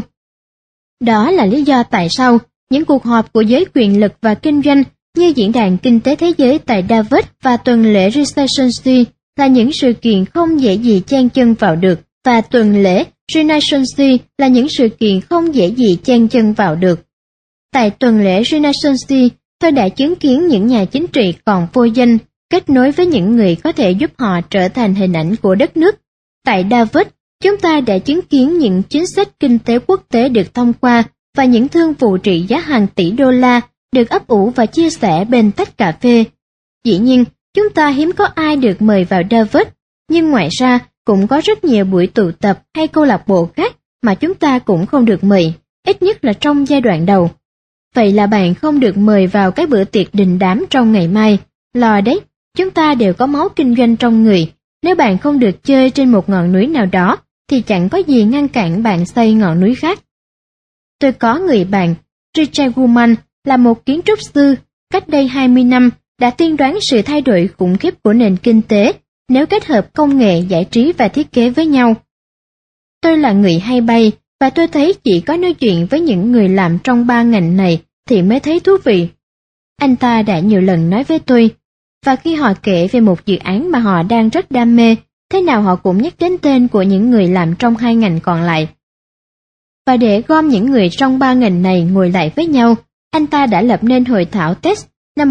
Đó là lý do tại sao những cuộc họp của giới quyền lực và kinh doanh như Diễn đàn Kinh tế Thế giới tại Davos và tuần lễ Renaissance là những sự kiện không dễ gì chen chân vào được, và tuần lễ Renaissance là những sự kiện không dễ gì chen chân vào được. Tại tuần lễ Renaissance, tôi đã chứng kiến những nhà chính trị còn vô danh kết nối với những người có thể giúp họ trở thành hình ảnh của đất nước. Tại Davos, chúng ta đã chứng kiến những chính sách kinh tế quốc tế được thông qua và những thương vụ trị giá hàng tỷ đô la được ấp ủ và chia sẻ bên tách cà phê. Dĩ nhiên, chúng ta hiếm có ai được mời vào Davos, nhưng ngoài ra cũng có rất nhiều buổi tụ tập hay câu lạc bộ khác mà chúng ta cũng không được mời, ít nhất là trong giai đoạn đầu. Vậy là bạn không được mời vào cái bữa tiệc đình đám trong ngày mai. Lo đấy, chúng ta đều có máu kinh doanh trong người. Nếu bạn không được chơi trên một ngọn núi nào đó, thì chẳng có gì ngăn cản bạn xây ngọn núi khác. Tôi có người bạn, Richard Woolman, là một kiến trúc sư, cách đây 20 năm đã tiên đoán sự thay đổi khủng khiếp của nền kinh tế nếu kết hợp công nghệ, giải trí và thiết kế với nhau. Tôi là người hay bay, và tôi thấy chỉ có nói chuyện với những người làm trong 3 ngành này thì mới thấy thú vị. Anh ta đã nhiều lần nói với tôi, và khi họ kể về một dự án mà họ đang rất đam mê, thế nào họ cũng nhắc đến tên của những người làm trong 2 ngành còn lại. Và để gom những người trong 3 ngành này ngồi lại với nhau, anh ta đã lập nên hội thảo TED năm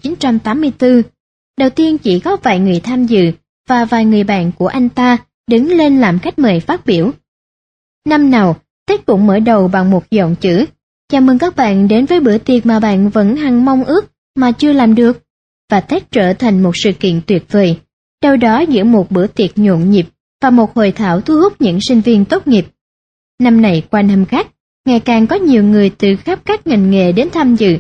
1984. Đầu tiên chỉ có vài người tham dự, và vài người bạn của anh ta đứng lên làm khách mời phát biểu. Năm nào, TED cũng mở đầu bằng một dòng chữ: chào mừng các bạn đến với bữa tiệc mà bạn vẫn hằng mong ước mà chưa làm được. Và TED trở thành một sự kiện tuyệt vời, đâu đó giữa một bữa tiệc nhộn nhịp và một hội thảo thu hút những sinh viên tốt nghiệp. Năm này qua năm khác, ngày càng có nhiều người từ khắp các ngành nghề đến tham dự.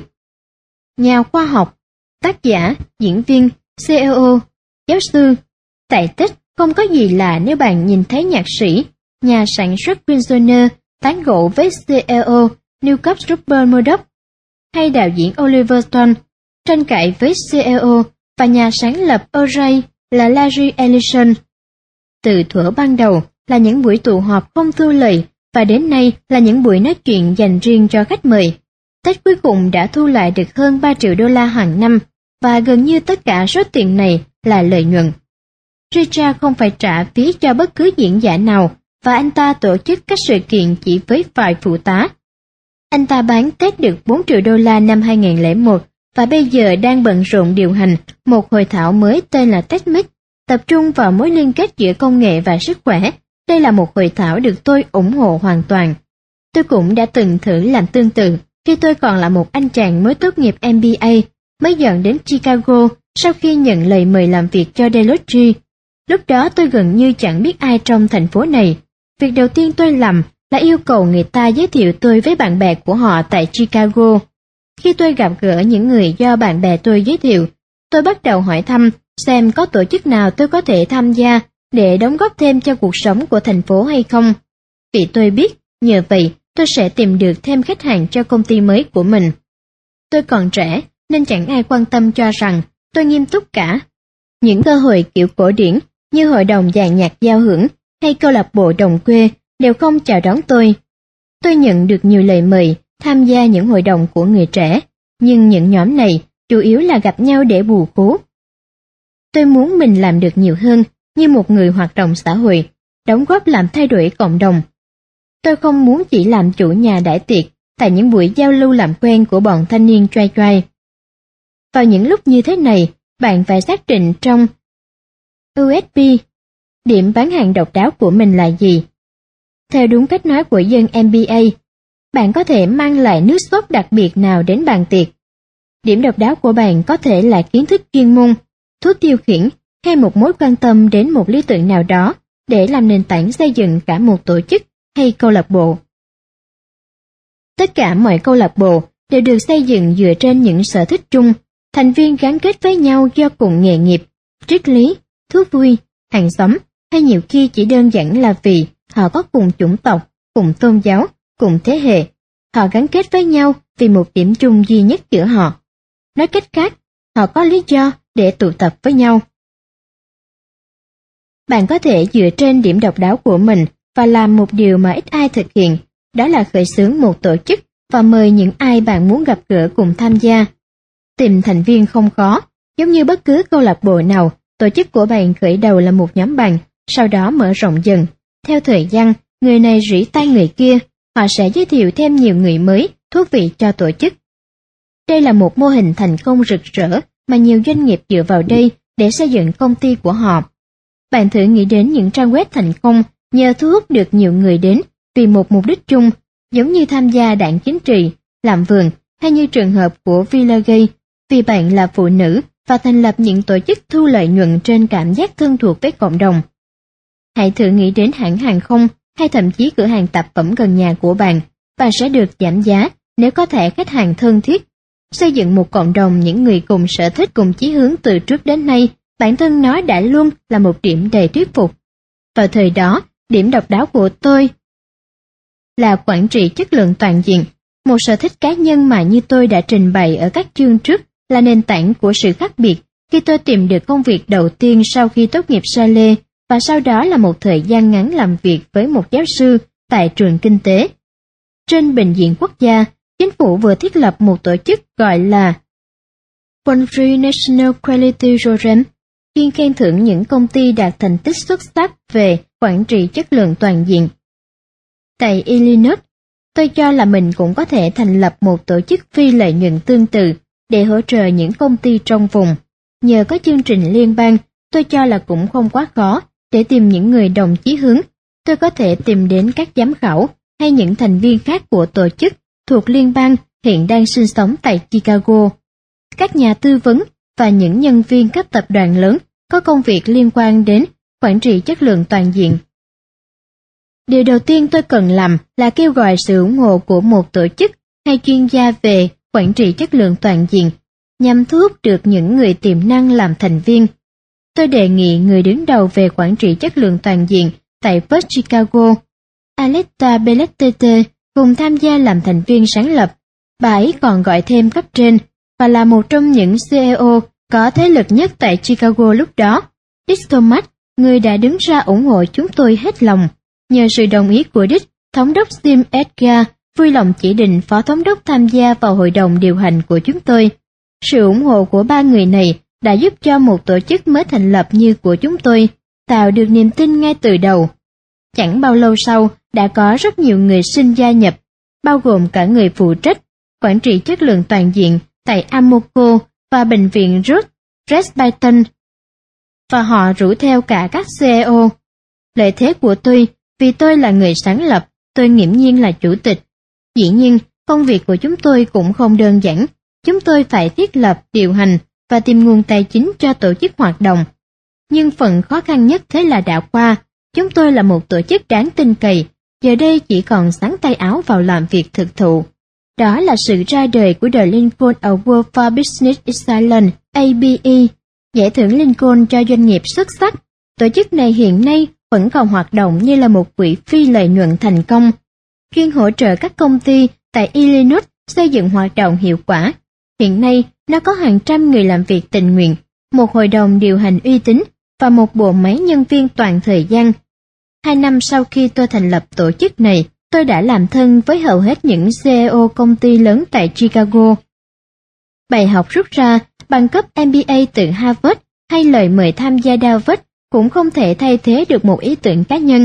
Nhà khoa học, tác giả, diễn viên, CEO, giáo sư. Tại TED không có gì lạ nếu bạn nhìn thấy nhạc sĩ, nhà sản xuất Winsoner tán gẫu với CEO Newcap Rupert Murdoch, hay đạo diễn Oliver Stone tranh cãi với CEO và nhà sáng lập Array là Larry Ellison. Từ thuở ban đầu là những buổi tụ họp không thu lời, và đến nay là những buổi nói chuyện dành riêng cho khách mời. TED cuối cùng đã thu lại được hơn 3 triệu đô la hàng năm, và gần như tất cả số tiền này là lợi nhuận. Richard không phải trả phí cho bất cứ diễn giả nào, và anh ta tổ chức các sự kiện chỉ với vài phụ tá. Anh ta bán TED được 4 triệu đô la năm 2001, và bây giờ đang bận rộn điều hành một hội thảo mới tên là TEDx, tập trung vào mối liên kết giữa công nghệ và sức khỏe. Đây là một hội thảo được tôi ủng hộ hoàn toàn. Tôi cũng đã từng thử làm tương tự khi tôi còn là một anh chàng mới tốt nghiệp MBA, mới dọn đến Chicago sau khi nhận lời mời làm việc cho Deloitte. Lúc đó tôi gần như chẳng biết ai trong thành phố này. Việc đầu tiên tôi làm là yêu cầu người ta giới thiệu tôi với bạn bè của họ tại Chicago. Khi tôi gặp gỡ những người do bạn bè tôi giới thiệu, tôi bắt đầu hỏi thăm xem có tổ chức nào tôi có thể tham gia để đóng góp thêm cho cuộc sống của thành phố hay không. Vì tôi biết, nhờ vậy tôi sẽ tìm được thêm khách hàng cho công ty mới của mình. Tôi còn trẻ nên chẳng ai quan tâm cho rằng tôi nghiêm túc cả. Những cơ hội kiểu cổ điển như hội đồng dàn nhạc giao hưởng hay câu lạc bộ đồng quê đều không chào đón tôi. Tôi nhận được nhiều lời mời tham gia những hội đồng của người trẻ, nhưng những nhóm này chủ yếu là gặp nhau để bù khố. Tôi muốn mình làm được nhiều hơn như một người hoạt động xã hội, đóng góp làm thay đổi cộng đồng. Tôi không muốn chỉ làm chủ nhà đãi tiệc tại những buổi giao lưu làm quen của bọn thanh niên choai choai. Vào những lúc như thế này, bạn phải xác định trong USP, điểm bán hàng độc đáo của mình là gì. Theo đúng cách nói của dân MBA, bạn có thể mang lại nước sốt đặc biệt nào đến bàn tiệc. Điểm độc đáo của bạn có thể là kiến thức chuyên môn, thuốc tiêu khiển hay một mối quan tâm đến một lý tưởng nào đó để làm nền tảng xây dựng cả một tổ chức hay câu lạc bộ. Tất cả mọi câu lạc bộ đều được xây dựng dựa trên những sở thích chung, thành viên gắn kết với nhau do cùng nghề nghiệp, triết lý, thú vui, hàng xóm, hay nhiều khi chỉ đơn giản là vì họ có cùng chủng tộc, cùng tôn giáo, cùng thế hệ. Họ gắn kết với nhau vì một điểm chung duy nhất giữa họ. Nói cách khác, họ có lý do để tụ tập với nhau. Bạn có thể dựa trên điểm độc đáo của mình và làm một điều mà ít ai thực hiện, đó là khởi xướng một tổ chức và mời những ai bạn muốn gặp gỡ cùng tham gia. Tìm thành viên không khó, giống như bất cứ câu lạc bộ nào, tổ chức của bạn khởi đầu là một nhóm bạn, sau đó mở rộng dần. Theo thời gian, người này rỉ tai người kia, họ sẽ giới thiệu thêm nhiều người mới, thú vị cho tổ chức. Đây là một mô hình thành công rực rỡ mà nhiều doanh nghiệp dựa vào đây để xây dựng công ty của họ. Bạn thử nghĩ đến những trang web thành công nhờ thu hút được nhiều người đến vì một mục đích chung, giống như tham gia đảng chính trị, làm vườn, hay như trường hợp của Villagay, vì bạn là phụ nữ và thành lập những tổ chức thu lợi nhuận trên cảm giác thân thuộc với cộng đồng. Hãy thử nghĩ đến hãng hàng không hay thậm chí cửa hàng tạp phẩm gần nhà của bạn sẽ được giảm giá nếu có thẻ khách hàng thân thiết. Xây dựng một cộng đồng những người cùng sở thích cùng chí hướng từ trước đến nay, bản thân nó đã luôn là một điểm đầy thuyết phục. Vào thời đó, điểm độc đáo của tôi là quản trị chất lượng toàn diện, một sở thích cá nhân mà như tôi đã trình bày ở các chương trước là nền tảng của sự khác biệt khi tôi tìm được công việc đầu tiên sau khi tốt nghiệp Yale và sau đó là một thời gian ngắn làm việc với một giáo sư tại trường kinh tế. Trên bệnh viện quốc gia, chính phủ vừa thiết lập một tổ chức gọi là Country National Quality Program, chuyên khen thưởng những công ty đạt thành tích xuất sắc về quản trị chất lượng toàn diện. Tại Illinois, tôi cho là mình cũng có thể thành lập một tổ chức phi lợi nhuận tương tự để hỗ trợ những công ty trong vùng. Nhờ có chương trình liên bang, tôi cho là cũng không quá khó để tìm những người đồng chí hướng. Tôi có thể tìm đến các giám khảo hay những thành viên khác của tổ chức thuộc liên bang hiện đang sinh sống tại Chicago, các nhà tư vấn và những nhân viên các tập đoàn lớn có công việc liên quan đến quản trị chất lượng toàn diện. Điều đầu tiên tôi cần làm là kêu gọi sự ủng hộ của một tổ chức hay chuyên gia về quản trị chất lượng toàn diện, nhằm thu hút được những người tiềm năng làm thành viên. Tôi đề nghị người đứng đầu về quản trị chất lượng toàn diện tại First Chicago, Aletta Bellettete, cùng tham gia làm thành viên sáng lập. Bà ấy còn gọi thêm cấp trên và là một trong những CEO có thế lực nhất tại Chicago lúc đó. Dick Thomas, người đã đứng ra ủng hộ chúng tôi hết lòng. Nhờ sự đồng ý của Dick, thống đốc Jim Edgar vui lòng chỉ định phó thống đốc tham gia vào hội đồng điều hành của chúng tôi. Sự ủng hộ của ba người này đã giúp cho một tổ chức mới thành lập như của chúng tôi tạo được niềm tin ngay từ đầu. Chẳng bao lâu sau, đã có rất nhiều người xin gia nhập, bao gồm cả người phụ trách quản trị chất lượng toàn diện tại Amoco và bệnh viện Ruth Presbyterian, và họ rủ theo cả các CEO. Lợi thế của tôi, vì tôi là người sáng lập, tôi nghiễm nhiên là chủ tịch. Dĩ nhiên, công việc của chúng tôi cũng không đơn giản. Chúng tôi phải thiết lập, điều hành và tìm nguồn tài chính cho tổ chức hoạt động. Nhưng phần khó khăn nhất thế là đã qua. Chúng tôi là một tổ chức đáng tin cậy, giờ đây chỉ còn xắn tay áo vào làm việc thực thụ. Đó là sự ra đời của The Lincoln Award for Business Excellence, ABE, giải thưởng Lincoln cho doanh nghiệp xuất sắc. Tổ chức này hiện nay vẫn còn hoạt động như là một quỹ phi lợi nhuận thành công, chuyên hỗ trợ các công ty tại Illinois xây dựng hoạt động hiệu quả. Hiện nay, nó có hàng trăm người làm việc tình nguyện, một hội đồng điều hành uy tín và một bộ máy nhân viên toàn thời gian. 2 năm sau khi tôi thành lập tổ chức này, tôi đã làm thân với hầu hết những CEO công ty lớn tại Chicago. Bài học rút ra, bằng cấp MBA từ Harvard hay lời mời tham gia Davos cũng không thể thay thế được một ý tưởng cá nhân.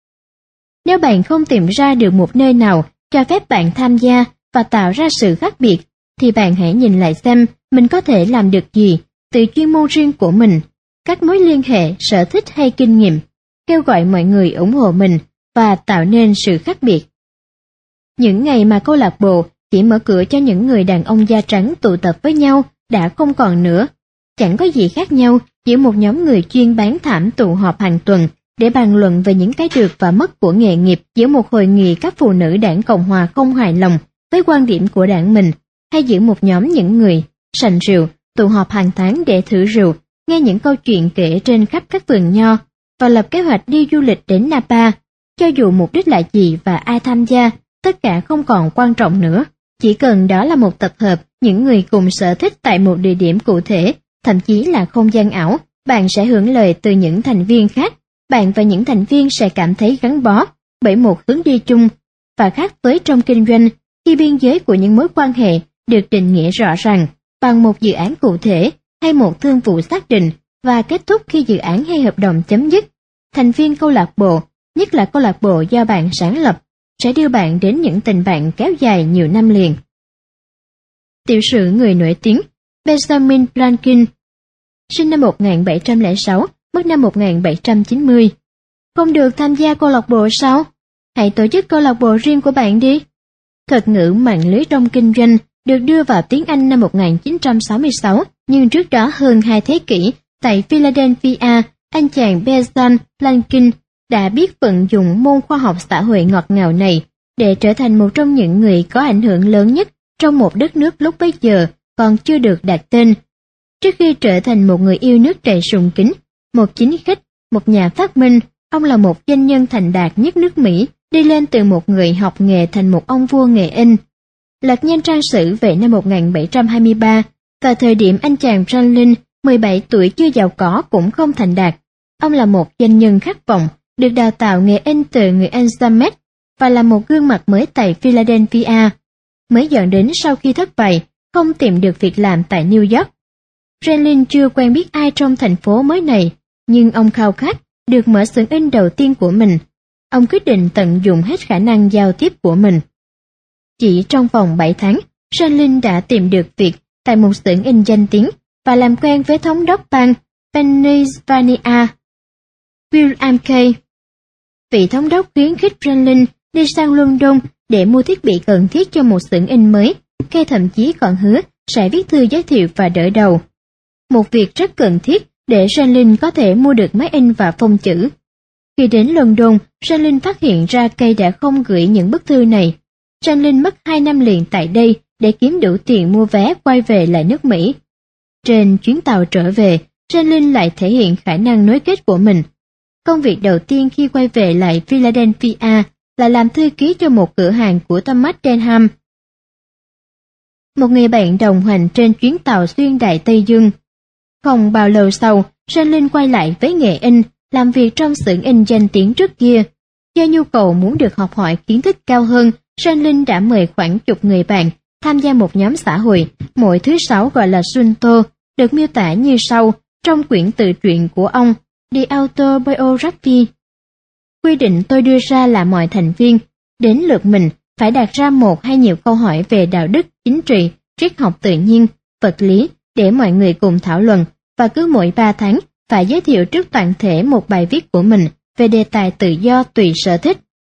Nếu bạn không tìm ra được một nơi nào cho phép bạn tham gia và tạo ra sự khác biệt, thì bạn hãy nhìn lại xem mình có thể làm được gì từ chuyên môn riêng của mình, các mối liên hệ, sở thích hay kinh nghiệm, kêu gọi mọi người ủng hộ mình và tạo nên sự khác biệt. Những ngày mà câu lạc bộ chỉ mở cửa cho những người đàn ông da trắng tụ tập với nhau đã không còn nữa. Chẳng có gì khác nhau giữa một nhóm người chuyên bán thảm tụ họp hàng tuần để bàn luận về những cái được và mất của nghề nghiệp, giữa một hội nghị các phụ nữ đảng Cộng hòa không hài lòng với quan điểm của đảng mình, hay giữa một nhóm những người sành rượu tụ họp hàng tháng để thử rượu, nghe những câu chuyện kể trên khắp các vườn nho và lập kế hoạch đi du lịch đến Napa. cho dù mục đích là gì và ai tham gia, tất cả không còn quan trọng nữa. Chỉ cần đó là một tập hợp những người cùng sở thích tại một địa điểm cụ thể, thậm chí là không gian ảo, bạn sẽ hưởng lợi từ những thành viên khác. Bạn và những thành viên sẽ cảm thấy gắn bó bởi một hướng đi chung, và khác với trong kinh doanh, khi biên giới của những mối quan hệ được định nghĩa rõ ràng bằng một dự án cụ thể hay một thương vụ xác định và kết thúc khi dự án hay hợp đồng chấm dứt. Thành viên câu lạc bộ, nhất là câu lạc bộ do bạn sáng lập, sẽ đưa bạn đến những tình bạn kéo dài nhiều năm liền. Tiểu sử người nổi tiếng Benjamin Franklin, sinh năm 1706, mất năm 1790. Không được tham gia câu lạc bộ sao? Hãy tổ chức câu lạc bộ riêng của bạn đi. Thuật ngữ mạng lưới trong kinh doanh được đưa vào tiếng Anh năm 1966, nhưng trước đó hơn 2 thế kỷ, tại Philadelphia, anh chàng Benjamin Franklin đã biết vận dụng môn khoa học xã hội ngọt ngào này để trở thành một trong những người có ảnh hưởng lớn nhất trong một đất nước lúc bấy giờ còn chưa được đặt tên. Trước khi trở thành một người yêu nước đầy sùng kính, một chính khách, một nhà phát minh, ông là một doanh nhân thành đạt nhất nước Mỹ, đi lên từ một người học nghề thành một ông vua nghề in. Lật nhanh trang sử về năm 1723, vào thời điểm anh chàng Franklin 17 tuổi chưa giàu có cũng không thành đạt. Ông là một doanh nhân khát vọng, được đào tạo nghề in từ người anh James và là một gương mặt mới tại Philadelphia. Mới dọn đến sau khi thất bại, không tìm được việc làm tại New York. Franklin chưa quen biết ai trong thành phố mới này, nhưng ông khao khát được mở xưởng in đầu tiên của mình. Ông quyết định tận dụng hết khả năng giao tiếp của mình. Chỉ trong vòng 7 tháng, Franklin đã tìm được việc tại một xưởng in danh tiếng và làm quen với thống đốc bang Pennsylvania, William Kay. Vị thống đốc khuyến khích Franklin đi sang London để mua thiết bị cần thiết cho một xưởng in mới. Kay thậm chí còn hứa sẽ viết thư giới thiệu và đỡ đầu. Một việc rất cần thiết để Franklin có thể mua được máy in và phông chữ. Khi đến London, Franklin phát hiện ra Kay đã không gửi những bức thư này. Franklin mất 2 năm liền tại đây để kiếm đủ tiền mua vé quay về lại nước Mỹ. Trên chuyến tàu trở về, Franklin lại thể hiện khả năng nối kết của mình. Công việc đầu tiên khi quay về lại Philadelphia là làm thư ký cho một cửa hàng của Thomas Denham, một người bạn đồng hành trên chuyến tàu xuyên Đại Tây Dương. Không bao lâu sau, Franklin quay lại với nghề in, làm việc trong xưởng in danh tiếng trước kia. Do nhu cầu muốn được học hỏi kiến thức cao hơn, Franklin đã mời khoảng chục người bạn tham gia một nhóm xã hội, mỗi thứ Sáu gọi là Sunto, được miêu tả như sau trong quyển tự truyện của ông, The Autobiography. Quy định tôi đưa ra là mọi thành viên, đến lượt mình, phải đặt ra một hay nhiều câu hỏi về đạo đức, chính trị, triết học tự nhiên, vật lý, để mọi người cùng thảo luận, và cứ mỗi 3 tháng phải giới thiệu trước toàn thể một bài viết của mình về đề tài tự do tùy sở thích.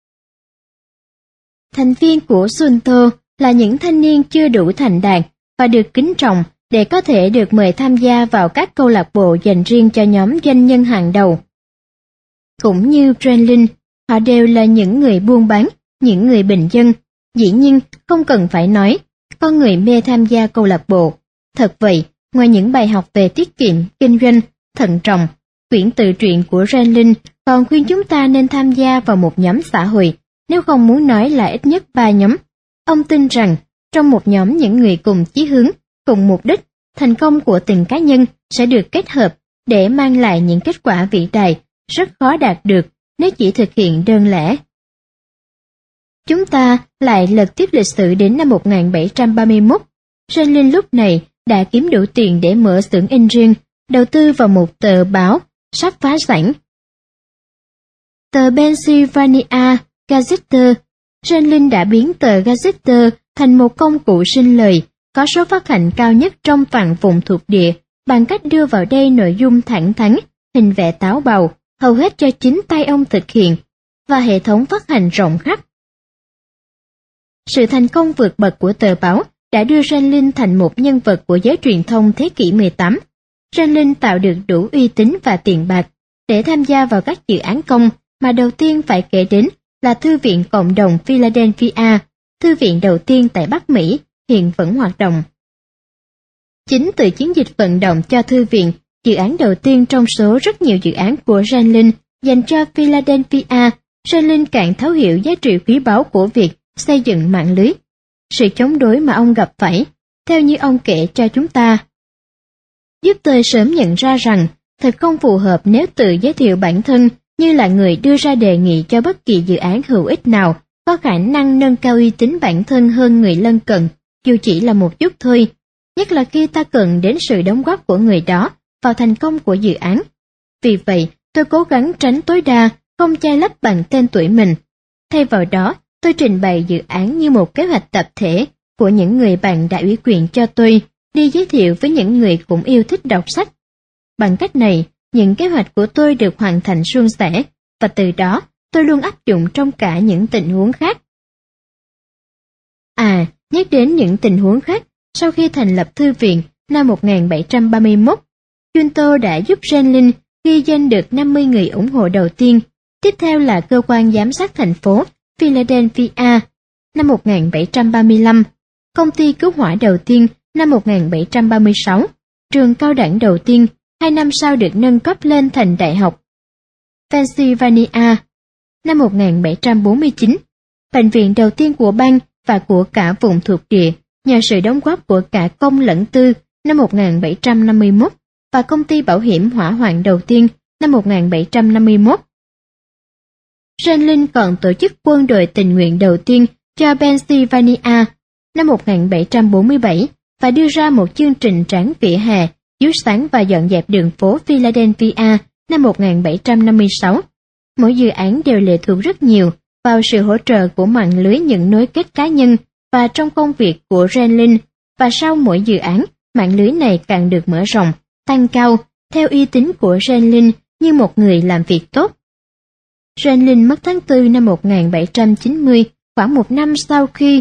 Thành viên của Sunto là những thanh niên chưa đủ thành đạt và được kính trọng để có thể được mời tham gia vào các câu lạc bộ dành riêng cho nhóm doanh nhân hàng đầu. Cũng như Franklin, họ đều là những người buôn bán, những người bình dân. Dĩ nhiên, không cần phải nói, con người mê tham gia câu lạc bộ. Thật vậy, ngoài những bài học về tiết kiệm, kinh doanh, thận trọng, quyển tự truyện của Franklin còn khuyên chúng ta nên tham gia vào một nhóm xã hội, nếu không muốn nói là ít nhất 3 nhóm. Ông tin rằng, trong một nhóm những người cùng chí hướng, cùng mục đích, thành công của từng cá nhân sẽ được kết hợp để mang lại những kết quả vĩ đại, rất khó đạt được nếu chỉ thực hiện đơn lẻ. Chúng ta lại lật tiếp lịch sử đến năm 1731. Franklin lúc này đã kiếm đủ tiền để mở xưởng in riêng, đầu tư vào một tờ báo sắp phá sản. Tờ Pennsylvania Gazette. Franklin đã biến tờ Gazette thành một công cụ sinh lời, có số phát hành cao nhất trong toàn vùng thuộc địa, bằng cách đưa vào đây nội dung thẳng thắn, hình vẽ táo bạo, hầu hết cho chính tay ông thực hiện, và hệ thống phát hành rộng khắp. Sự thành công vượt bậc của tờ báo đã đưa Franklin thành một nhân vật của giới truyền thông thế kỷ 18. Franklin tạo được đủ uy tín và tiền bạc để tham gia vào các dự án công, mà đầu tiên phải kể đến là Thư viện Cộng đồng Philadelphia, thư viện đầu tiên tại Bắc Mỹ, hiện vẫn hoạt động. Chính từ chiến dịch vận động cho thư viện, dự án đầu tiên trong số rất nhiều dự án của Franklin dành cho Philadelphia, Sherlin càng thấu hiểu giá trị quý báu của việc xây dựng mạng lưới. Sự chống đối mà ông gặp phải, theo như ông kể cho chúng ta, giúp tôi sớm nhận ra rằng thật không phù hợp nếu tự giới thiệu bản thân như là người đưa ra đề nghị cho bất kỳ dự án hữu ích nào có khả năng nâng cao uy tín bản thân hơn người lân cận, dù chỉ là một chút thôi, nhất là khi ta cần đến sự đóng góp của người đó vào thành công của dự án. Vì vậy, tôi cố gắng tránh tối đa, không che lấp bằng tên tuổi mình. Thay vào đó, tôi trình bày dự án như một kế hoạch tập thể của những người bạn đã ủy quyền cho tôi đi giới thiệu với những người cũng yêu thích đọc sách. Bằng cách này, những kế hoạch của tôi được hoàn thành suôn sẻ, và từ đó tôi luôn áp dụng trong cả những tình huống khác. Nhắc đến những tình huống khác, sau khi thành lập thư viện năm 1731, Junto đã giúp Sherlin ghi danh được 50 người ủng hộ đầu tiên. Tiếp theo là cơ quan giám sát thành phố Philadelphia năm 1735, công ty cứu hỏa đầu tiên năm 1736, trường cao đẳng đầu tiên 2 năm sau được nâng cấp lên thành Đại học Pennsylvania năm 1749, bệnh viện đầu tiên của bang và của cả vùng thuộc địa nhờ sự đóng góp của cả công lẫn tư năm 1751 và công ty bảo hiểm hỏa hoạn đầu tiên năm 1751. Sherlin còn tổ chức quân đội tình nguyện đầu tiên cho Pennsylvania năm 1747 và đưa ra một chương trình tráng vỉa hè, chiếu sáng và dọn dẹp đường phố Philadelphia năm 1756. Mỗi dự án đều lệ thuộc rất nhiều vào sự hỗ trợ của mạng lưới những nối kết cá nhân và trong công việc của Sherlin, và sau mỗi dự án, mạng lưới này càng được mở rộng, tăng cao, theo uy tín của Sherlin như một người làm việc tốt. Sherlin mất tháng 4 năm 1790, khoảng 1 năm sau khi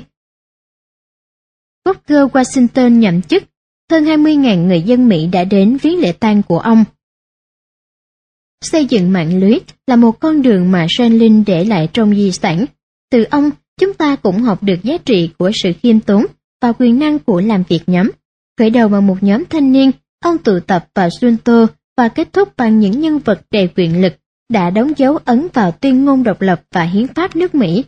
Booker Washington nhậm chức. Hơn 20.000 người dân Mỹ đã đến viếng lễ tang của ông. Xây dựng mạng lưới là một con đường mà Sherlin để lại trong di sản. Từ ông, chúng ta cũng học được giá trị của sự khiêm tốn và quyền năng của làm việc nhóm. Khởi đầu bằng một nhóm thanh niên, ông tụ tập vào Junto và kết thúc bằng những nhân vật đầy quyền lực đã đóng dấu ấn vào tuyên ngôn độc lập và hiến pháp nước Mỹ.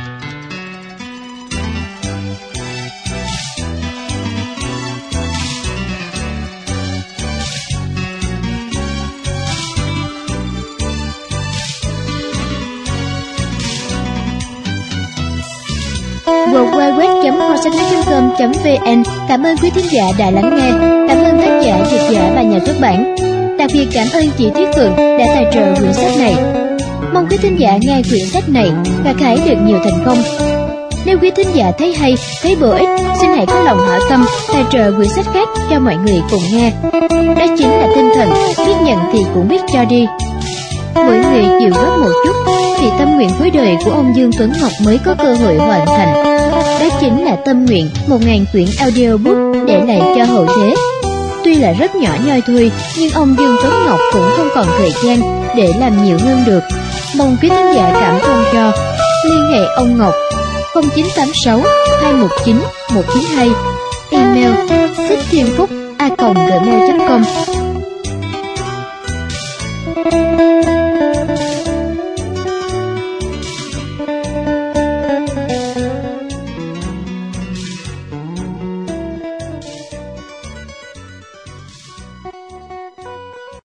www.kho-sách.com.vn. Cảm ơn quý thính giả đã lắng nghe. Cảm ơn tác giả, dịch giả và nhà xuất bản. Đặc biệt cảm ơn chị Tuyết Phượng đã tài trợ quyển sách này. Mong quý thính giả nghe quyển sách này và hãy được nhiều thành công. Nếu quý thính giả thấy hay, thấy bổ ích, xin hãy có lòng hảo tâm tài trợ quyển sách khác cho mọi người cùng nghe. Đó chính là tinh thần biết nhận thì cũng biết cho đi. Mỗi người chịu góp một chút thì tâm nguyện cuối đời của ông Dương Tuấn Ngọc mới có cơ hội hoàn thành. Đó chính là tâm nguyện 1000 quyển audiobook để lại cho hậu thế. Tuy là rất nhỏ nhoi thôi, nhưng ông Dương Tuấn Ngọc cũng không còn thời gian để làm nhiều hơn được. Mong quý khán giả cảm thông cho. Liên hệ ông Ngọc 0986 219 192, email thích-thiên-phúc@gmail.com.